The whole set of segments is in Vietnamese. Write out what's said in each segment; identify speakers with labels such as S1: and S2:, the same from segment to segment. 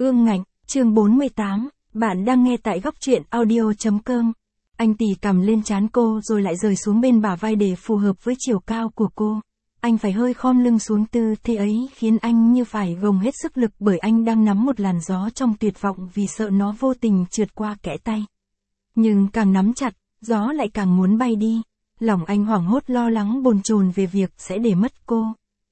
S1: Ương ngạnh, chương 48, bạn đang nghe tại góc truyện audio.com. Anh tì cầm lên trán cô rồi lại rời xuống bên bả vai để phù hợp với chiều cao của cô. Anh phải hơi khom lưng xuống, tư thế ấy khiến anh như phải gồng hết sức lực bởi anh đang nắm một làn gió trong tuyệt vọng vì sợ nó vô tình trượt qua kẽ tay. Nhưng càng nắm chặt, gió lại càng muốn bay đi. Lòng anh hoảng hốt lo lắng bồn chồn về việc sẽ để mất cô.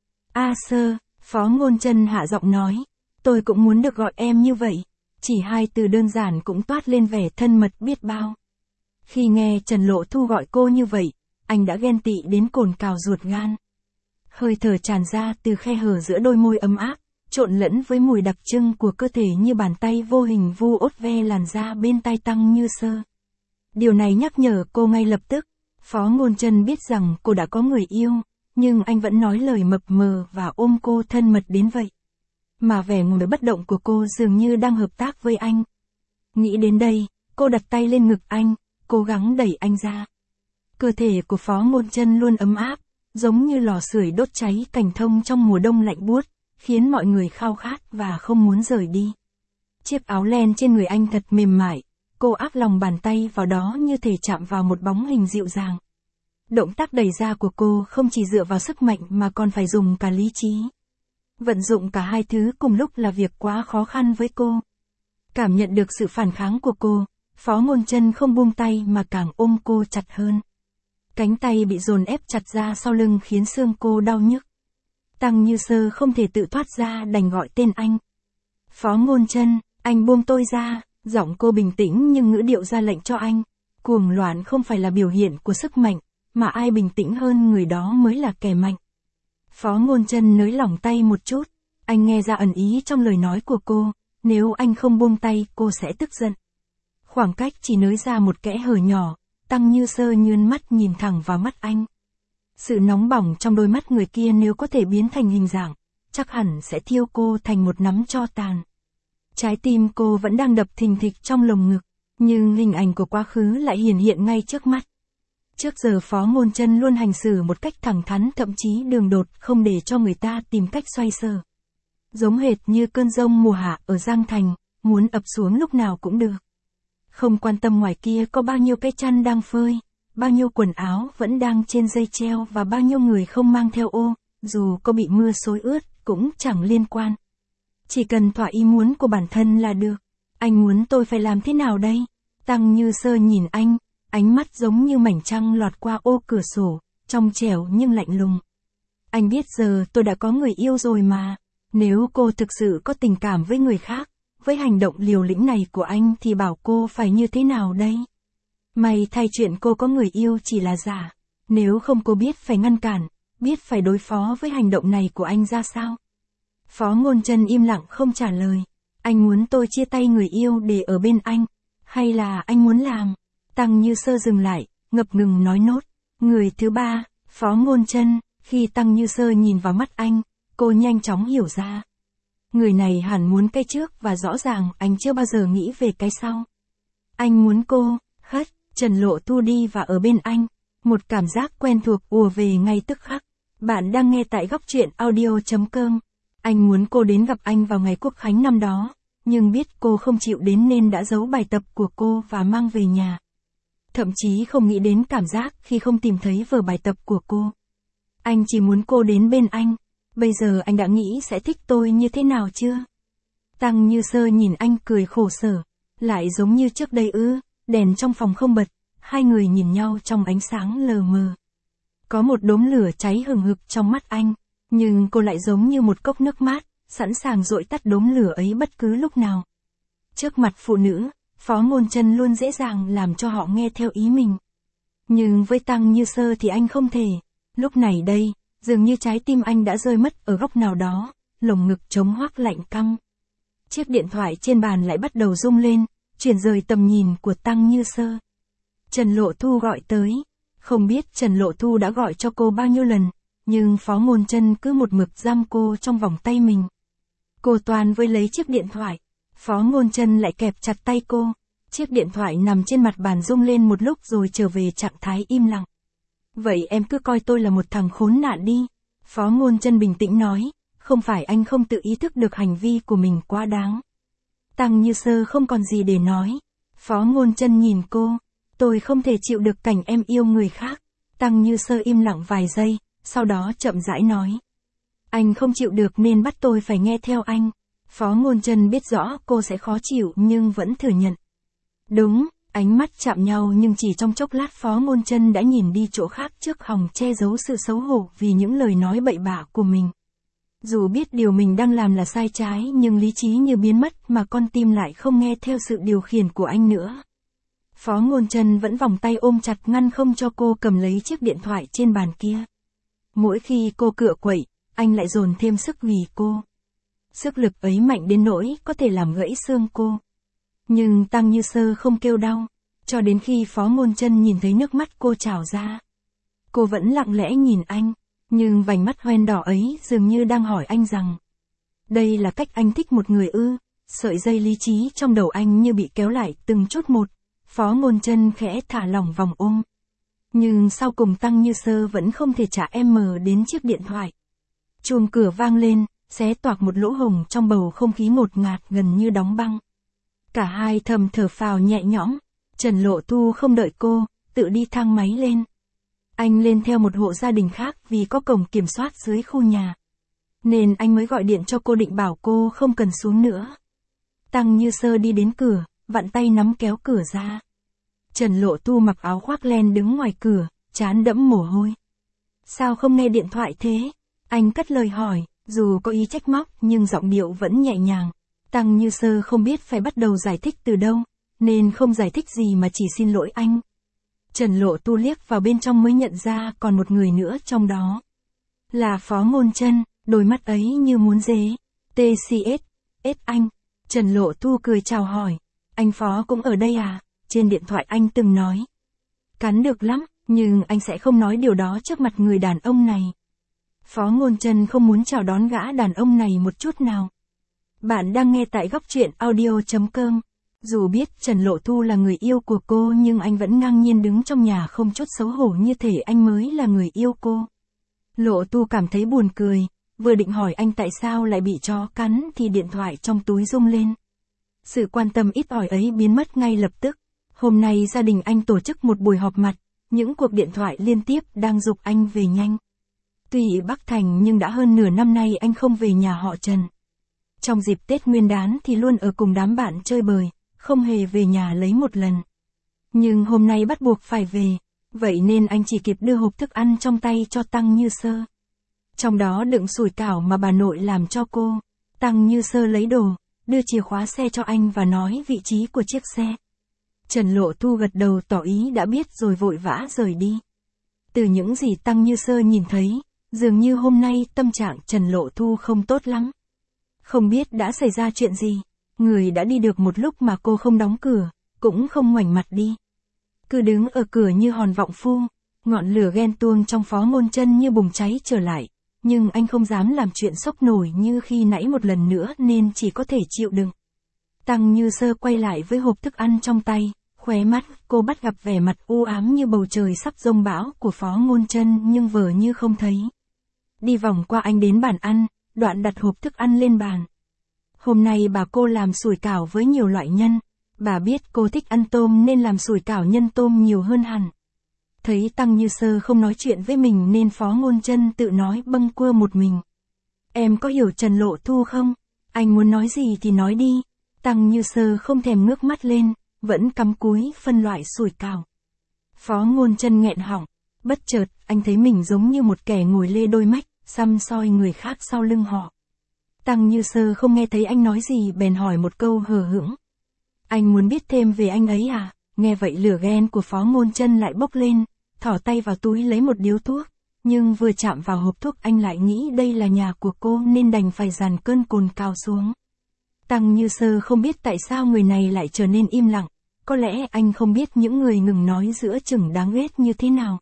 S1: A Sơ, Phó Ngôn Chân hạ giọng nói. Tôi cũng muốn được gọi em như vậy. Chỉ hai từ đơn giản cũng toát lên vẻ thân mật biết bao. Khi nghe Trần Lộ Thu gọi cô như vậy, anh đã ghen tị đến cồn cào ruột gan. Hơi thở tràn ra từ khe hở giữa đôi môi ấm áp, trộn lẫn với mùi đặc trưng của cơ thể như bàn tay vô hình vu ốt ve làn da bên tai Tăng Như Sơ. Điều này nhắc nhở cô ngay lập tức. Phó Ngôn Chân biết rằng cô đã có người yêu, nhưng anh vẫn nói lời mập mờ và ôm cô thân mật đến vậy. Mà vẻ ngồi bất động của cô dường như đang hợp tác với anh. Nghĩ đến đây, cô đặt tay lên ngực anh, cố gắng đẩy anh ra. Cơ thể của Phó Ngôn Chân luôn ấm áp, giống như lò sưởi đốt cháy cành thông trong mùa đông lạnh buốt, khiến mọi người khao khát và không muốn rời đi. Chiếc áo len trên người anh thật mềm mại, cô áp lòng bàn tay vào đó như thể chạm vào một bóng hình dịu dàng. Động tác đẩy ra của cô không chỉ dựa vào sức mạnh mà còn phải dùng cả lý trí. Vận dụng cả hai thứ cùng lúc là việc quá khó khăn với cô. Cảm nhận được sự phản kháng của cô, Phó Ngôn Chân không buông tay mà càng ôm cô chặt hơn. Cánh tay bị dồn ép chặt ra sau lưng khiến xương cô đau nhức. Tăng Như Sơ không thể tự thoát ra đành gọi tên anh. Phó Ngôn Chân, anh buông tôi ra, giọng cô bình tĩnh nhưng ngữ điệu ra lệnh cho anh. Cuồng loạn không phải là biểu hiện của sức mạnh, mà ai bình tĩnh hơn người đó mới là kẻ mạnh. Phó Ngôn Chân nới lỏng tay một chút, anh nghe ra ẩn ý trong lời nói của cô, nếu anh không buông tay cô sẽ tức giận. Khoảng cách chỉ nới ra một kẽ hở nhỏ, Tăng Như Sơ nhướng mắt nhìn thẳng vào mắt anh. Sự nóng bỏng trong đôi mắt người kia nếu có thể biến thành hình dạng, chắc hẳn sẽ thiêu cô thành một nắm tro tàn. Trái tim cô vẫn đang đập thình thịch trong lồng ngực, nhưng hình ảnh của quá khứ lại hiển hiện ngay trước mắt. Trước giờ Phó Ngôn Chân luôn hành xử một cách thẳng thắn, thậm chí đường đột, không để cho người ta tìm cách xoay sở. Giống hệt như cơn giông mùa hạ ở Giang Thành, muốn ập xuống lúc nào cũng được. Không quan tâm ngoài kia có bao nhiêu cái chăn đang phơi, bao nhiêu quần áo vẫn đang trên dây treo và bao nhiêu người không mang theo ô, dù có bị mưa xối ướt cũng chẳng liên quan. Chỉ cần thỏa ý muốn của bản thân là được. Anh muốn tôi phải làm thế nào đây? Tăng Như Sơ nhìn anh, ánh mắt giống như mảnh trăng lọt qua ô cửa sổ, trong trẻo nhưng lạnh lùng. Anh biết giờ tôi đã có người yêu rồi mà. Nếu cô thực sự có tình cảm với người khác, với hành động liều lĩnh này của anh thì bảo cô phải như thế nào đây? May thay chuyện cô có người yêu chỉ là giả. Nếu không cô biết phải ngăn cản, biết phải đối phó với hành động này của anh ra sao? Phó Ngôn Chân im lặng không trả lời. Anh muốn tôi chia tay người yêu để ở bên anh, hay là anh muốn làm? Tăng Như Sơ dừng lại, ngập ngừng nói nốt. Người thứ ba, Phó Ngôn Chân. Khi Tăng Như Sơ nhìn vào mắt anh, cô nhanh chóng hiểu ra. Người này hẳn muốn cái trước và rõ ràng anh chưa bao giờ nghĩ về cái sau. Anh muốn cô, hất, Trần Lộ Thu đi và ở bên anh. Một cảm giác quen thuộc ùa về ngay tức khắc. Bạn đang nghe tại góc truyện audio.com. Anh muốn cô đến gặp anh vào ngày Quốc Khánh năm đó, nhưng biết cô không chịu đến nên đã giấu bài tập của cô và mang về nhà. Thậm chí không nghĩ đến cảm giác khi không tìm thấy vở bài tập của cô. Anh chỉ muốn cô đến bên anh. Bây giờ anh đã nghĩ sẽ thích tôi như thế nào chưa? Tăng Như Sơ nhìn anh cười khổ sở. Lại giống như trước đây ư? Đèn trong phòng không bật, hai người nhìn nhau trong ánh sáng lờ mờ. Có một đốm lửa cháy hừng hực trong mắt anh, nhưng cô lại giống như một cốc nước mát, sẵn sàng dội tắt đốm lửa ấy bất cứ lúc nào. Trước mặt phụ nữ, Phó Ngôn Chân luôn dễ dàng làm cho họ nghe theo ý mình. Nhưng với Tăng Như Sơ thì anh không thể. Lúc này đây, dường như trái tim anh đã rơi mất ở góc nào đó, lồng ngực trống hoác lạnh căm. Chiếc điện thoại trên bàn lại bắt đầu rung lên, chuyển rời tầm nhìn của Tăng Như Sơ. Trần Lộ Thu gọi tới. Không biết Trần Lộ Thu đã gọi cho cô bao nhiêu lần, nhưng Phó Ngôn Chân cứ một mực giam cô trong vòng tay mình. Cô toan với lấy chiếc điện thoại. Phó Ngôn Chân lại kẹp chặt tay cô. Chiếc điện thoại nằm trên mặt bàn rung lên một lúc rồi trở về trạng thái im lặng. Vậy em cứ coi tôi là một thằng khốn nạn đi. Phó Ngôn Chân bình tĩnh nói, không phải anh không tự ý thức được hành vi của mình quá đáng. Tăng Như Sơ không còn gì để nói. Phó Ngôn Chân nhìn cô. Tôi không thể chịu được cảnh em yêu người khác. Tăng Như Sơ im lặng vài giây, sau đó chậm rãi nói. Anh không chịu được nên bắt tôi phải nghe theo anh. Phó Ngôn Chân biết rõ cô sẽ khó chịu nhưng vẫn thừa nhận. Đúng, ánh mắt chạm nhau nhưng chỉ trong chốc lát Phó Ngôn Chân đã nhìn đi chỗ khác trước hòng che giấu sự xấu hổ vì những lời nói bậy bạ của mình. Dù biết điều mình đang làm là sai trái nhưng lý trí như biến mất mà con tim lại không nghe theo sự điều khiển của anh nữa. Phó Ngôn Chân vẫn vòng tay ôm chặt ngăn không cho cô cầm lấy chiếc điện thoại trên bàn kia. Mỗi khi cô cựa quậy, anh lại dồn thêm sức vì cô. Sức lực ấy mạnh đến nỗi có thể làm gãy xương cô. Nhưng Tăng Như Sơ không kêu đau, cho đến khi Phó Ngôn Chân nhìn thấy nước mắt cô trào ra. Cô vẫn lặng lẽ nhìn anh, nhưng vành mắt hoen đỏ ấy dường như đang hỏi anh rằng. Đây là cách anh thích một người ư? Sợi dây lý trí trong đầu anh như bị kéo lại từng chút một. Phó Ngôn Chân khẽ thả lỏng vòng ôm. Nhưng sau cùng Tăng Như Sơ vẫn không thể trả đến chiếc điện thoại. Chuông cửa vang lên, xé toạc một lỗ hổng trong bầu không khí ngột ngạt gần như đóng băng. Cả hai thầm thở phào nhẹ nhõm. Trần Lộ Thu không đợi cô, tự đi thang máy lên. Anh lên theo một hộ gia đình khác vì có cổng kiểm soát dưới khu nhà. Nên anh mới gọi điện cho cô định bảo cô không cần xuống nữa. Tăng Như Sơ đi đến cửa, vặn tay nắm kéo cửa ra. Trần Lộ Thu mặc áo khoác len đứng ngoài cửa, trán đẫm mồ hôi. Sao không nghe điện thoại thế? Anh cất lời hỏi, dù có ý trách móc nhưng giọng điệu vẫn nhẹ nhàng. Tăng Như Sơ không biết phải bắt đầu giải thích từ đâu, nên không giải thích gì mà chỉ xin lỗi anh. Trần Lộ Thu liếc vào bên trong mới nhận ra còn một người nữa trong đó. Là Phó Ngôn Chân, đôi mắt ấy như muốn dế. TCS, anh. Trần Lộ Thu cười chào hỏi. Anh Phó cũng ở đây à? Trên điện thoại anh từng nói. Cắn được lắm, nhưng anh sẽ không nói điều đó trước mặt người đàn ông này. Phó Ngôn Chân không muốn chào đón gã đàn ông này một chút nào. Bạn đang nghe tại góc truyện audio.com. Dù biết Trần Lộ Thu là người yêu của cô nhưng anh vẫn ngang nhiên đứng trong nhà không chút xấu hổ như thể anh mới là người yêu cô. Lộ Thu cảm thấy buồn cười, vừa định hỏi anh tại sao lại bị chó cắn thì điện thoại trong túi rung lên. Sự quan tâm ít ỏi ấy biến mất ngay lập tức. Hôm nay gia đình anh tổ chức một buổi họp mặt, những cuộc điện thoại liên tiếp đang giục anh về nhanh. Tuy ở Bắc Thành nhưng đã hơn nửa năm nay anh không về nhà họ Trần. Trong dịp Tết Nguyên đán thì luôn ở cùng đám bạn chơi bời, không hề về nhà lấy một lần. Nhưng hôm nay bắt buộc phải về, vậy nên anh chỉ kịp đưa hộp thức ăn trong tay cho Tăng Như Sơ. Trong đó đựng sủi cảo mà bà nội làm cho cô. Tăng Như Sơ lấy đồ, đưa chìa khóa xe cho anh và nói vị trí của chiếc xe. Trần Lộ Thu gật đầu tỏ ý đã biết rồi vội vã rời đi. Từ những gì Tăng Như Sơ nhìn thấy, dường như hôm nay tâm trạng Trần Lộ Thu không tốt lắm. Không biết đã xảy ra chuyện gì, người đã đi được một lúc mà cô không đóng cửa, cũng không ngoảnh mặt đi. Cứ đứng ở cửa như hòn vọng phu, ngọn lửa ghen tuông trong Phó Ngôn Chân như bùng cháy trở lại, nhưng anh không dám làm chuyện sốc nổi như khi nãy một lần nữa nên chỉ có thể chịu đựng. Tăng Như Sơ quay lại với hộp thức ăn trong tay, khóe mắt cô bắt gặp vẻ mặt u ám như bầu trời sắp giông bão của Phó Ngôn Chân nhưng vờ như không thấy. Đi vòng qua anh đến bàn ăn, đoạn đặt hộp thức ăn lên bàn. Hôm nay bà cô làm sủi cảo với nhiều loại nhân, bà biết cô thích ăn tôm nên làm sủi cảo nhân tôm nhiều hơn hẳn. Thấy Tăng Như Sơ không nói chuyện với mình nên Phó Ngôn Chân tự nói bâng quơ một mình. Em có hiểu Trần Lộ Thu không? Anh muốn nói gì thì nói đi. Tăng Như Sơ không thèm ngước mắt lên, vẫn cắm cúi phân loại sủi cảo. Phó Ngôn Chân nghẹn họng, bất chợt anh thấy mình giống như một kẻ ngồi lê đôi mách, săm soi người khác sau lưng họ. Tăng Như Sơ không nghe thấy anh nói gì bèn hỏi một câu hờ hững. Anh muốn biết thêm về anh ấy à? Nghe vậy lửa ghen của Phó Ngôn Chân lại bốc lên, thỏ tay vào túi lấy một điếu thuốc, nhưng vừa chạm vào hộp thuốc anh lại nghĩ đây là nhà của cô nên đành phải dàn cơn cồn cào xuống. Tăng Như Sơ không biết tại sao người này lại trở nên im lặng, có lẽ anh không biết những người ngừng nói giữa chừng đáng ghét như thế nào.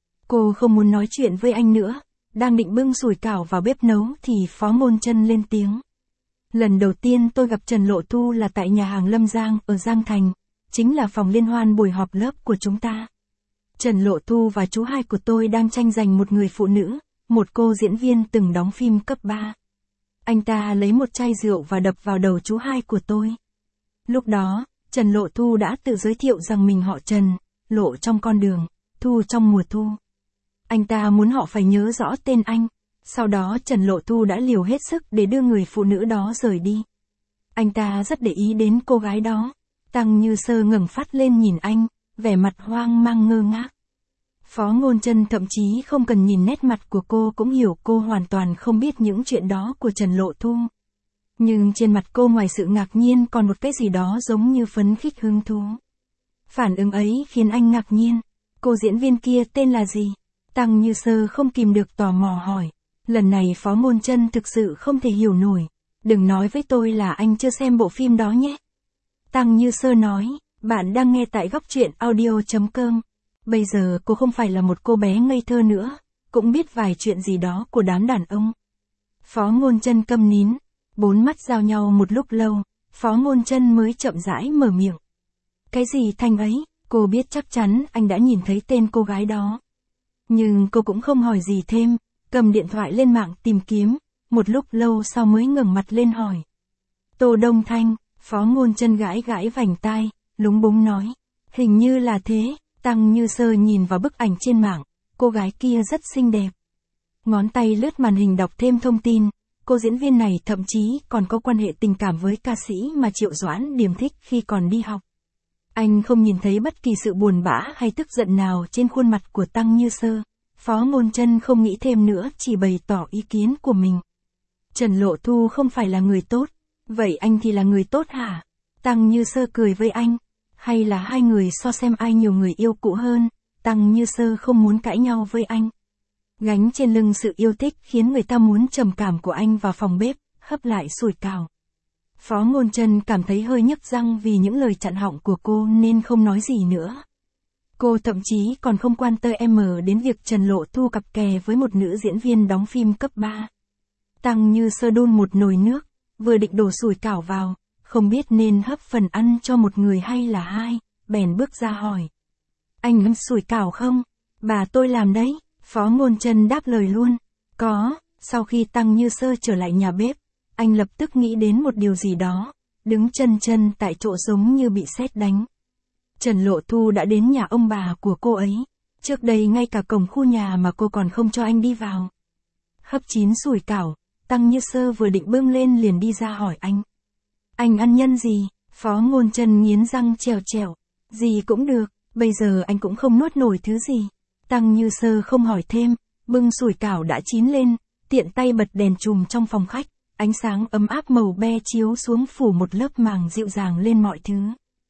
S1: Cô không muốn nói chuyện với anh nữa, đang định bưng sủi cảo vào bếp nấu thì Phó Ngôn Chân lên tiếng. Lần đầu tiên tôi gặp Trần Lộ Thu là tại nhà hàng Lâm Giang ở Giang Thành, chính là phòng liên hoan buổi họp lớp của chúng ta. Trần Lộ Thu và chú hai của tôi đang tranh giành một người phụ nữ, một cô diễn viên từng đóng phim cấp 3. Anh ta lấy một chai rượu và đập vào đầu chú hai của tôi. Lúc đó, Trần Lộ Thu đã tự giới thiệu rằng mình họ Trần, Lộ trong con đường, Thu trong mùa thu. Anh ta muốn họ phải nhớ rõ tên anh. Sau đó Trần Lộ Thu đã liều hết sức để đưa người phụ nữ đó rời đi. Anh ta rất để ý đến cô gái đó. Tăng Như Sơ ngẩng phát lên nhìn anh, vẻ mặt hoang mang ngơ ngác. Phó Ngôn Trân thậm chí không cần nhìn nét mặt của cô cũng hiểu cô hoàn toàn không biết những chuyện đó của Trần Lộ Thu. Nhưng trên mặt cô ngoài sự ngạc nhiên còn một cái gì đó giống như phấn khích hứng thú. Phản ứng ấy khiến anh ngạc nhiên. Cô diễn viên kia tên là gì? Tăng Như Sơ không kìm được tò mò hỏi. Lần này Phó Ngôn Trân thực sự không thể hiểu nổi. Đừng nói với tôi là anh chưa xem bộ phim đó nhé. Tăng Như Sơ nói, bạn đang nghe tại góc truyện audio.com. Bây giờ cô không phải là một cô bé ngây thơ nữa, cũng biết vài chuyện gì đó của đám đàn ông. Phó Ngôn Trân câm nín, bốn mắt giao nhau một lúc lâu, Phó Ngôn Trân mới chậm rãi mở miệng. Cái gì Thanh ấy, cô biết chắc chắn anh đã nhìn thấy tên cô gái đó. Nhưng cô cũng không hỏi gì thêm, cầm điện thoại lên mạng tìm kiếm, một lúc lâu sau mới ngẩng mặt lên hỏi. Tô Đông Thanh, Phó Ngôn Trân gãi gãi vành tai, lúng búng nói. Hình như là thế. Tăng Như Sơ nhìn vào bức ảnh trên mạng, cô gái kia rất xinh đẹp. Ngón tay lướt màn hình đọc thêm thông tin, cô diễn viên này thậm chí còn có quan hệ tình cảm với ca sĩ mà Triệu Doãn Điềm thích khi còn đi học. Anh không nhìn thấy bất kỳ sự buồn bã hay tức giận nào trên khuôn mặt của Tăng Như Sơ. Phó Ngôn Trân không nghĩ thêm nữa, chỉ bày tỏ ý kiến của mình. Trần Lộ Thu không phải là người tốt, vậy anh thì là người tốt hả? Tăng Như Sơ cười với anh. Hay là hai người so xem ai nhiều người yêu cũ hơn? Tăng Như Sơ không muốn cãi nhau với anh. Gánh trên lưng sự yêu thích khiến người ta muốn trầm cảm của anh vào phòng bếp, hấp lại sủi cảo. Phó Ngôn Trân cảm thấy hơi nhức răng vì những lời chặn họng của cô nên không nói gì nữa. Cô thậm chí còn không quan tâm đến việc Trần Lộ Thu cặp kè với một nữ diễn viên đóng phim cấp 3. Tăng Như Sơ đun một nồi nước, vừa định đổ sủi cảo vào, không biết nên hấp phần ăn cho một người hay là hai, bèn bước ra hỏi. Anh hâm sủi cảo không? Bà tôi làm đấy. Phó Ngôn Trân đáp lời luôn. Có. Sau khi Tăng Như Sơ trở lại nhà bếp, anh lập tức nghĩ đến một điều gì đó, đứng chân tại chỗ giống như bị sét đánh. Trần Lộ Thu đã đến nhà ông bà của cô ấy. Trước đây ngay cả cổng khu nhà mà cô còn không cho anh đi vào. Hấp chín sủi cảo, Tăng Như Sơ vừa định bưng lên liền đi ra hỏi anh. Anh ăn nhân gì? Phó Ngôn Trân nghiến răng trèo trèo. Gì cũng được, bây giờ anh cũng không nuốt nổi thứ gì. Tăng Như Sơ không hỏi thêm, bưng sủi cảo đã chín lên, tiện tay bật đèn chùm trong phòng khách, ánh sáng ấm áp màu be chiếu xuống phủ một lớp màng dịu dàng lên mọi thứ.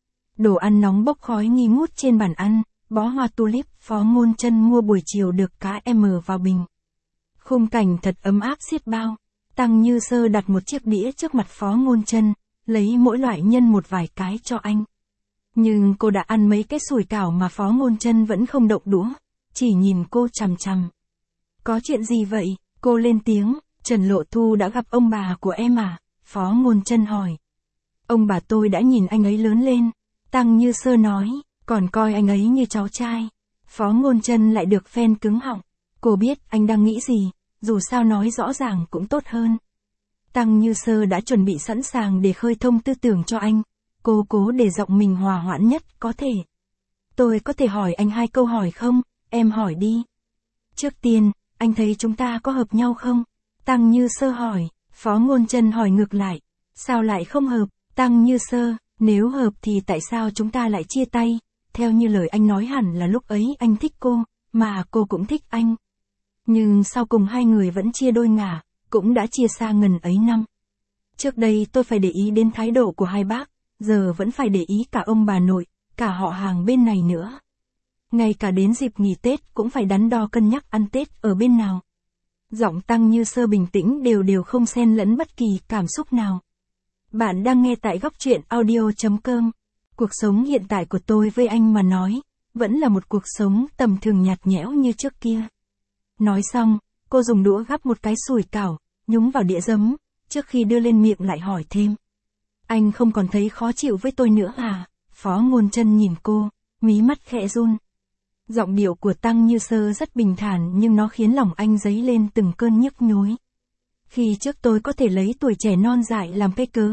S1: Đồ ăn nóng bốc khói nghi ngút trên bàn ăn, bó hoa tulip Phó Ngôn Trân mua buổi chiều được cá vào bình. Khung cảnh thật ấm áp xiết bao. Tăng Như Sơ đặt một chiếc đĩa trước mặt Phó Ngôn Trân, lấy mỗi loại nhân một vài cái cho anh. Nhưng cô đã ăn mấy cái sủi cảo mà Phó Ngôn Trân vẫn không động đũa, chỉ nhìn cô chằm chằm. Có chuyện gì vậy? Cô lên tiếng, Trần Lộ Thu đã gặp ông bà của em à? Phó Ngôn Trân hỏi. Ông bà tôi đã nhìn anh ấy lớn lên. Tăng Như Sơ nói, còn coi anh ấy như cháu trai. Phó Ngôn Trân lại được phen cứng họng. Cô biết anh đang nghĩ gì, dù sao nói rõ ràng cũng tốt hơn. Tăng Như Sơ đã chuẩn bị sẵn sàng để khơi thông tư tưởng cho anh. Cô cố để giọng mình hòa hoãn nhất có thể. Tôi có thể hỏi anh 2 câu hỏi không? Em hỏi đi. Trước tiên, anh thấy chúng ta có hợp nhau không? Tăng Như Sơ hỏi. Phó Ngôn Trân hỏi ngược lại. Sao lại không hợp? Tăng Như Sơ, nếu hợp thì tại sao chúng ta lại chia tay? Theo như lời anh nói hẳn là lúc ấy anh thích cô, mà cô cũng thích anh. Nhưng sau cùng hai người vẫn chia đôi ngả, cũng đã chia xa ngần ấy năm. Trước đây tôi phải để ý đến thái độ của hai bác, giờ vẫn phải để ý cả ông bà nội, cả họ hàng bên này nữa. Ngay cả đến dịp nghỉ Tết cũng phải đắn đo cân nhắc ăn Tết ở bên nào. Giọng Tăng Như Sơ bình tĩnh đều không xen lẫn bất kỳ cảm xúc nào. Bạn đang nghe tại góc truyện audio.com. Cuộc sống hiện tại của tôi với anh mà nói, vẫn là một cuộc sống tầm thường nhạt nhẽo như trước kia. Nói xong, cô dùng đũa gắp một cái sủi cảo, nhúng vào đĩa giấm, trước khi đưa lên miệng lại hỏi thêm. Anh không còn thấy khó chịu với tôi nữa à? Phó Ngôn Trân nhìn cô, mí mắt khẽ run. Giọng điệu của Tăng Như Sơ rất bình thản nhưng nó khiến lòng anh dấy lên từng cơn nhức nhối. Khi trước tôi có thể lấy tuổi trẻ non dại làm cái cớ,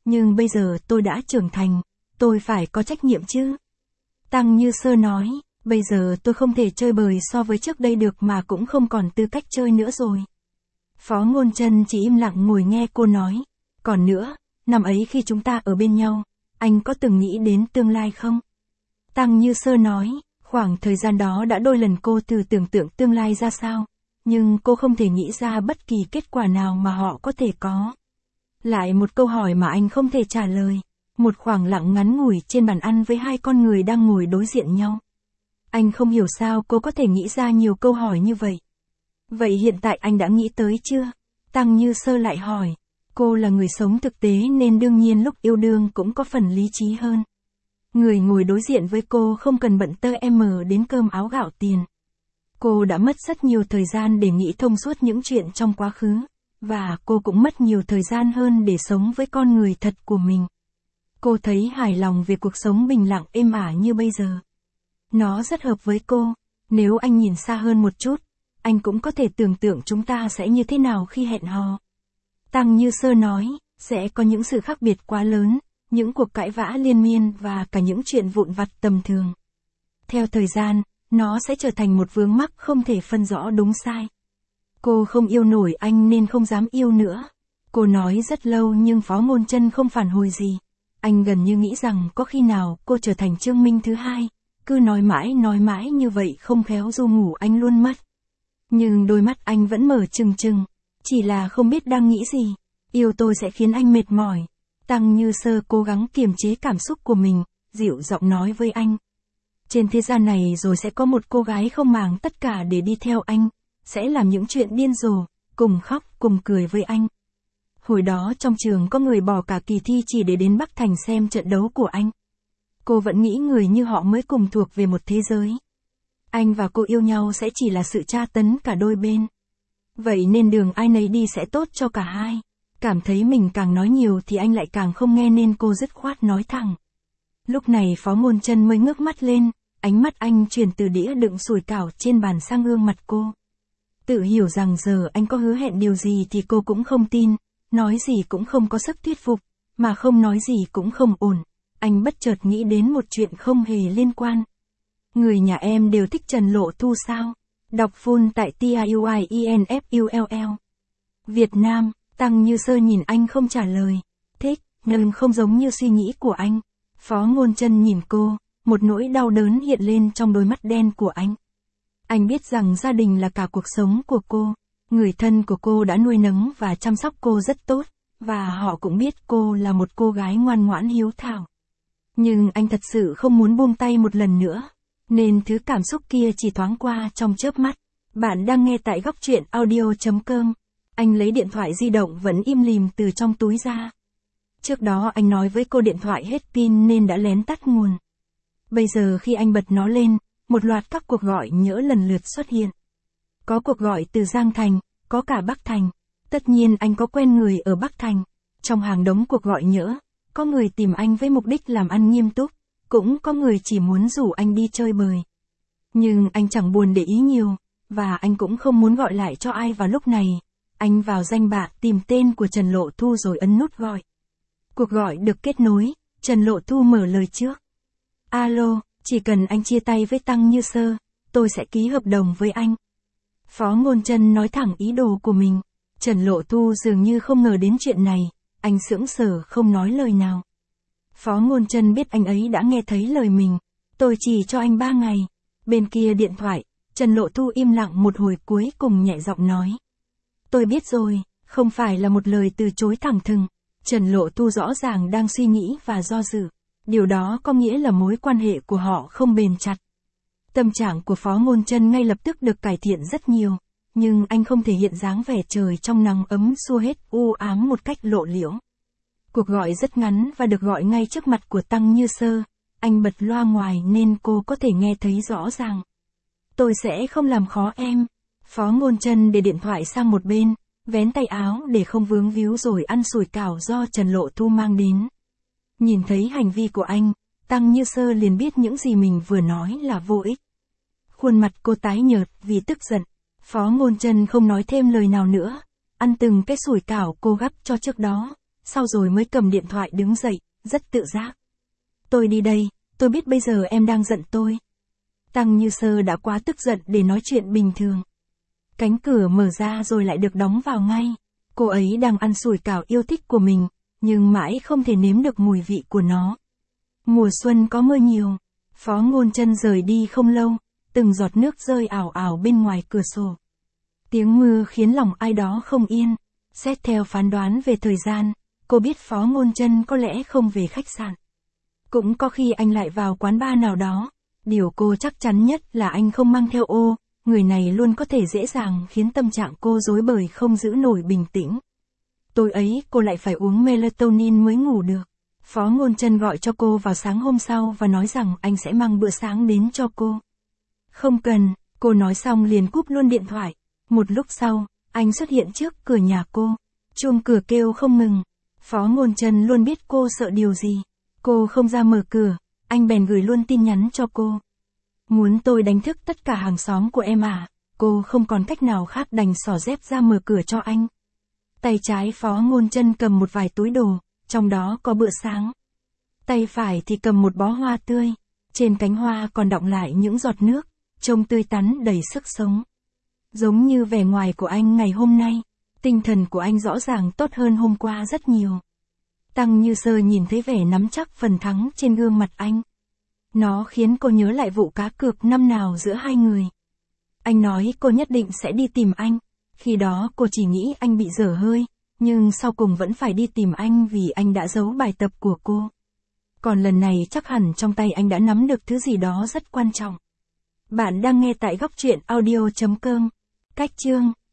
S1: Nhưng bây giờ tôi đã trưởng thành, tôi phải có trách nhiệm chứ. Tăng Như Sơ nói, bây giờ tôi không thể chơi bời so với trước đây được mà cũng không còn tư cách chơi nữa rồi. Phó Ngôn Trân chỉ im lặng ngồi nghe cô nói. Còn nữa, năm ấy khi chúng ta ở bên nhau, anh có từng nghĩ đến tương lai không? Tăng Như Sơ nói, khoảng thời gian đó đã đôi lần cô thử tưởng tượng tương lai ra sao, nhưng cô không thể nghĩ ra bất kỳ kết quả nào mà họ có thể có. Lại một câu hỏi mà anh không thể trả lời, một khoảng lặng ngắn ngủi trên bàn ăn với hai con người đang ngồi đối diện nhau. Anh không hiểu sao cô có thể nghĩ ra nhiều câu hỏi như vậy. Vậy hiện tại anh đã nghĩ tới chưa? Tăng Như Sơ lại hỏi. Cô là người sống thực tế nên đương nhiên lúc yêu đương cũng có phần lý trí hơn. Người ngồi đối diện với cô không cần bận tơ đến cơm áo gạo tiền. Cô đã mất rất nhiều thời gian để nghĩ thông suốt những chuyện trong quá khứ, và cô cũng mất nhiều thời gian hơn để sống với con người thật của mình. Cô thấy hài lòng về cuộc sống bình lặng êm ả như bây giờ. Nó rất hợp với cô. Nếu anh nhìn xa hơn một chút, anh cũng có thể tưởng tượng chúng ta sẽ như thế nào khi hẹn hò. Tăng Như Sơ nói, sẽ có những sự khác biệt quá lớn, những cuộc cãi vã liên miên và cả những chuyện vụn vặt tầm thường. Theo thời gian, nó sẽ trở thành một vướng mắc không thể phân rõ đúng sai. Cô không yêu nổi anh nên không dám yêu nữa. Cô nói rất lâu nhưng Phó Ngôn Trân không phản hồi gì. Anh gần như nghĩ rằng có khi nào cô trở thành Trương Minh thứ hai, cứ nói mãi như vậy không khéo dù ngủ anh luôn mất. Nhưng đôi mắt anh vẫn mở trừng trừng, chỉ là không biết đang nghĩ gì. Yêu tôi sẽ khiến anh mệt mỏi. Tăng Như Sơ cố gắng kiềm chế cảm xúc của mình, dịu giọng nói với anh. Trên thế gian này rồi sẽ có một cô gái không màng tất cả để đi theo anh, sẽ làm những chuyện điên rồ, cùng khóc cùng cười với anh. Hồi đó trong trường có người bỏ cả kỳ thi chỉ để đến Bắc Thành xem trận đấu của anh. Cô vẫn nghĩ người như họ mới cùng thuộc về một thế giới. Anh và cô yêu nhau sẽ chỉ là sự tra tấn cả đôi bên. Vậy nên đường ai nấy đi sẽ tốt cho cả hai. Cảm thấy mình càng nói nhiều thì anh lại càng không nghe nên cô dứt khoát nói thẳng. Lúc này Phó Ngôn Trân mới ngước mắt lên, ánh mắt anh chuyển từ đĩa đựng sủi cảo trên bàn sang gương mặt cô. Tự hiểu rằng giờ anh có hứa hẹn điều gì thì cô cũng không tin, nói gì cũng không có sức thuyết phục, mà không nói gì cũng không ổn. Anh bất chợt nghĩ đến một chuyện không hề liên quan. Người nhà em đều thích Trần Lộ Thu sao? Đọc full tại TIUIENFULL. Việt Nam, Tăng Như Sơ nhìn anh không trả lời. Thích, nhưng không giống như suy nghĩ của anh. Phó Ngôn Trân nhìn cô, một nỗi đau đớn hiện lên trong đôi mắt đen của anh. Anh biết rằng gia đình là cả cuộc sống của cô. Người thân của cô đã nuôi nấng và chăm sóc cô rất tốt, và họ cũng biết cô là một cô gái ngoan ngoãn hiếu thảo. Nhưng anh thật sự không muốn buông tay một lần nữa, nên thứ cảm xúc kia chỉ thoáng qua trong chớp mắt. Bạn đang nghe tại góc truyện audio.com. Anh lấy điện thoại di động vẫn im lìm từ trong túi ra. Trước đó anh nói với cô điện thoại hết pin nên đã lén tắt nguồn. Bây giờ khi anh bật nó lên, một loạt các cuộc gọi nhỡ lần lượt xuất hiện. Có cuộc gọi từ Giang Thành, có cả Bắc Thành. Tất nhiên anh có quen người ở Bắc Thành. Trong hàng đống cuộc gọi nhỡ, có người tìm anh với mục đích làm ăn nghiêm túc, cũng có người chỉ muốn rủ anh đi chơi bời. Nhưng anh chẳng buồn để ý nhiều, và anh cũng không muốn gọi lại cho ai vào lúc này. Anh vào danh bạ tìm tên của Trần Lộ Thu rồi ấn nút gọi. Cuộc gọi được kết nối, Trần Lộ Thu mở lời trước. Alo, chỉ cần anh chia tay với Tăng Như Sơ, tôi sẽ ký hợp đồng với anh. Phó Ngôn Trân nói thẳng ý đồ của mình. Trần Lộ Thu dường như không ngờ đến chuyện này, anh sững sờ không nói lời nào. Phó Ngôn Trân biết anh ấy đã nghe thấy lời mình. Tôi chỉ cho anh 3 ngày. Bên kia điện thoại, Trần Lộ Thu im lặng một hồi cuối cùng nhẹ giọng nói. Tôi biết rồi, không phải là một lời từ chối thẳng thừng. Trần Lộ Thu rõ ràng đang suy nghĩ và do dự. Điều đó có nghĩa là mối quan hệ của họ không bền chặt. Tâm trạng của Phó Ngôn Trân ngay lập tức được cải thiện rất nhiều. Nhưng anh không thể hiện dáng vẻ trời trong nắng ấm xua hết u ám một cách lộ liễu. Cuộc gọi rất ngắn và được gọi ngay trước mặt của Tăng Như Sơ. Anh bật loa ngoài nên cô có thể nghe thấy rõ ràng. Tôi sẽ không làm khó em. Phó Ngôn Trân để điện thoại sang một bên, vén tay áo để không vướng víu rồi ăn sủi cảo do Trần Lộ Thu mang đến. Nhìn thấy hành vi của anh, Tăng Như Sơ liền biết những gì mình vừa nói là vô ích. Khuôn mặt cô tái nhợt vì tức giận. Phó Ngôn Trân không nói thêm lời nào nữa. Ăn từng cái sủi cảo cô gắp cho trước đó. sau rồi mới cầm điện thoại đứng dậy, rất tự giác. Tôi đi đây, tôi biết bây giờ em đang giận tôi. Tăng Như Sơ đã quá tức giận để nói chuyện bình thường. Cánh cửa mở ra rồi lại được đóng vào ngay. Cô ấy đang ăn sủi cảo yêu thích của mình, nhưng mãi không thể nếm được mùi vị của nó. Mùa xuân có mưa nhiều. Phó Ngôn Chân rời đi không lâu, từng giọt nước rơi ảo ảo bên ngoài cửa sổ. Tiếng mưa khiến lòng ai đó không yên. Xét theo phán đoán về thời gian, cô biết Phó Ngôn Chân có lẽ không về khách sạn. Cũng có khi anh lại vào quán bar nào đó. Điều cô chắc chắn nhất là anh không mang theo ô, người này luôn có thể dễ dàng khiến tâm trạng cô rối bời không giữ nổi bình tĩnh. Tối ấy cô lại phải uống melatonin mới ngủ được. Phó Ngôn Chân gọi cho cô vào sáng hôm sau và nói rằng anh sẽ mang bữa sáng đến cho cô. Không cần, cô nói xong liền cúp luôn điện thoại. Một lúc sau, anh xuất hiện trước cửa nhà cô. Chuông cửa kêu không ngừng. Phó Ngôn Chân luôn biết cô sợ điều gì. Cô không ra mở cửa, anh bèn gửi luôn tin nhắn cho cô. Muốn tôi đánh thức tất cả hàng xóm của em à? Cô không còn cách nào khác đành xỏ dép ra mở cửa cho anh. Tay trái Phó Ngôn Chân cầm một vài túi đồ, trong đó có bữa sáng. Tay phải thì cầm một bó hoa tươi, trên cánh hoa còn đọng lại những giọt nước, trông tươi tắn đầy sức sống. Giống như vẻ ngoài của anh ngày hôm nay, tinh thần của anh rõ ràng tốt hơn hôm qua rất nhiều. Tăng Như Sơ nhìn thấy vẻ nắm chắc phần thắng trên gương mặt anh. Nó khiến cô nhớ lại vụ cá cược năm nào giữa hai người. Anh nói cô nhất định sẽ đi tìm anh, khi đó cô chỉ nghĩ anh bị dở hơi, nhưng sau cùng vẫn phải đi tìm anh vì anh đã giấu bài tập của cô. Còn lần này chắc hẳn trong tay anh đã nắm được thứ gì đó rất quan trọng. Bạn đang nghe tại góc truyện audio.com. Cách chương